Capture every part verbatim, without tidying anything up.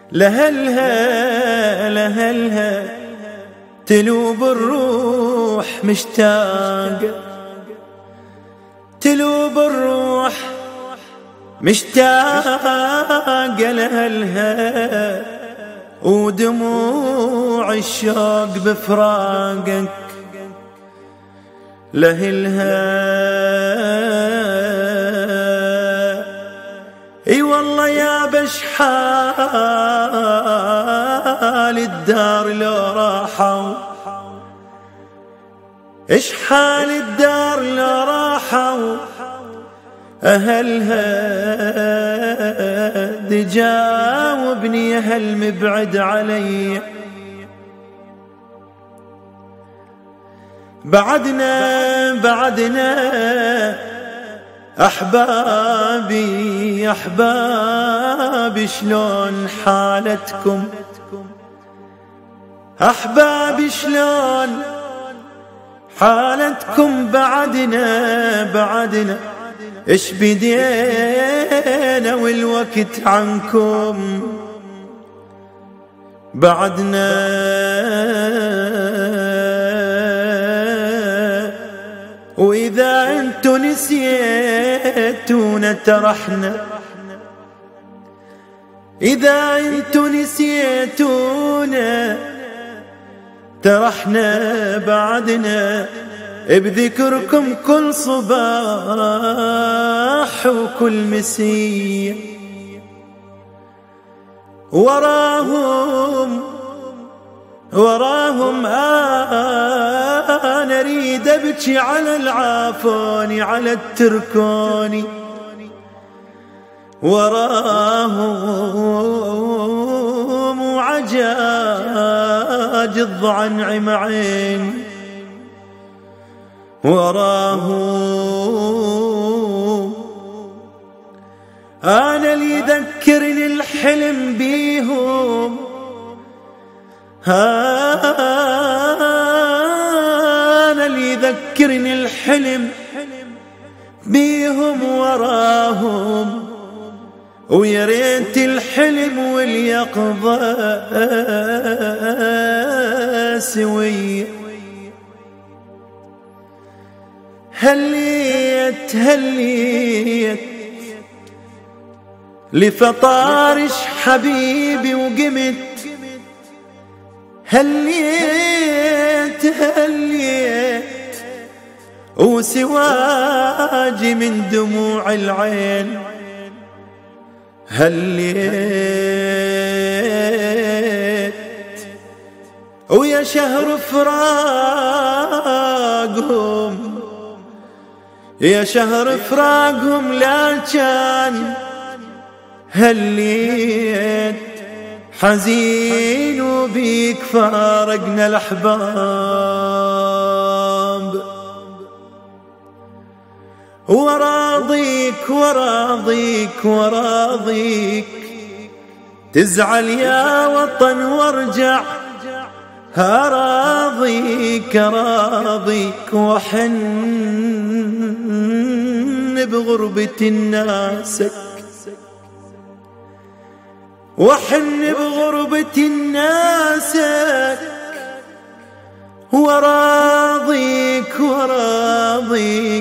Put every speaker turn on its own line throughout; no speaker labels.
لهلها لهلها تلوب الروح مشتاقة، تلوب الروح مشتاقة لهلها، ودموع الشوق بفراقك لهلها. اي والله يا بشحال الدار لو راحوا، اش حال الدار لو راحوا أهلها. تجاوبني يا هل مبعد علي، بعدنا بعدنا أحبابي أحبابي شلون حالتكم، أحبابي شلون حالتكم، بعدنا بعدنا إيش بدينا والوقت عنكم، بعدنا وإذا أنتوا نسيتونا ترحنا، إذا أنتوا نسيتونا ترحنا، بعدنا بذكركم كل صباح وكل مسية، وراهم وراهم أنا أريد أبكي على العافوني على التركوني، وراهم وعجاج الضعنعم عيني، وراهم أنا اللي يذكرني الحلم بيهم، أنا اللي يذكرني الحلم بيهم، وراهم ويا ريت الحلم واليقظة سوية. هليت هليت لفطارش حبيبي وقمت، هليت هليت وسواجي من دموع العين، هليت ويا شهر فراقهم، يا شهر فراقهم لا كان، هليت حزين وبيك فارقنا الأحباب، وراضيك وراضيك وراضيك تزعل يا وطن وارجع، هراضيك راضيك وحن بغربة ناسك، وحن بغربة ناسك، وراضيك وراضيك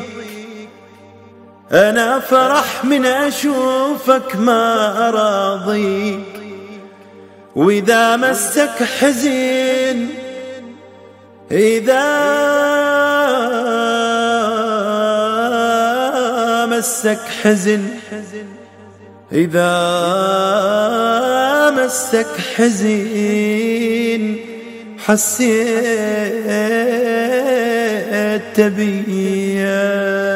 أنا فرح من أشوفك ما أراضيك، وإذا مسك حزن إذا مسك حزن إذا مسك حزن حسيت بيا.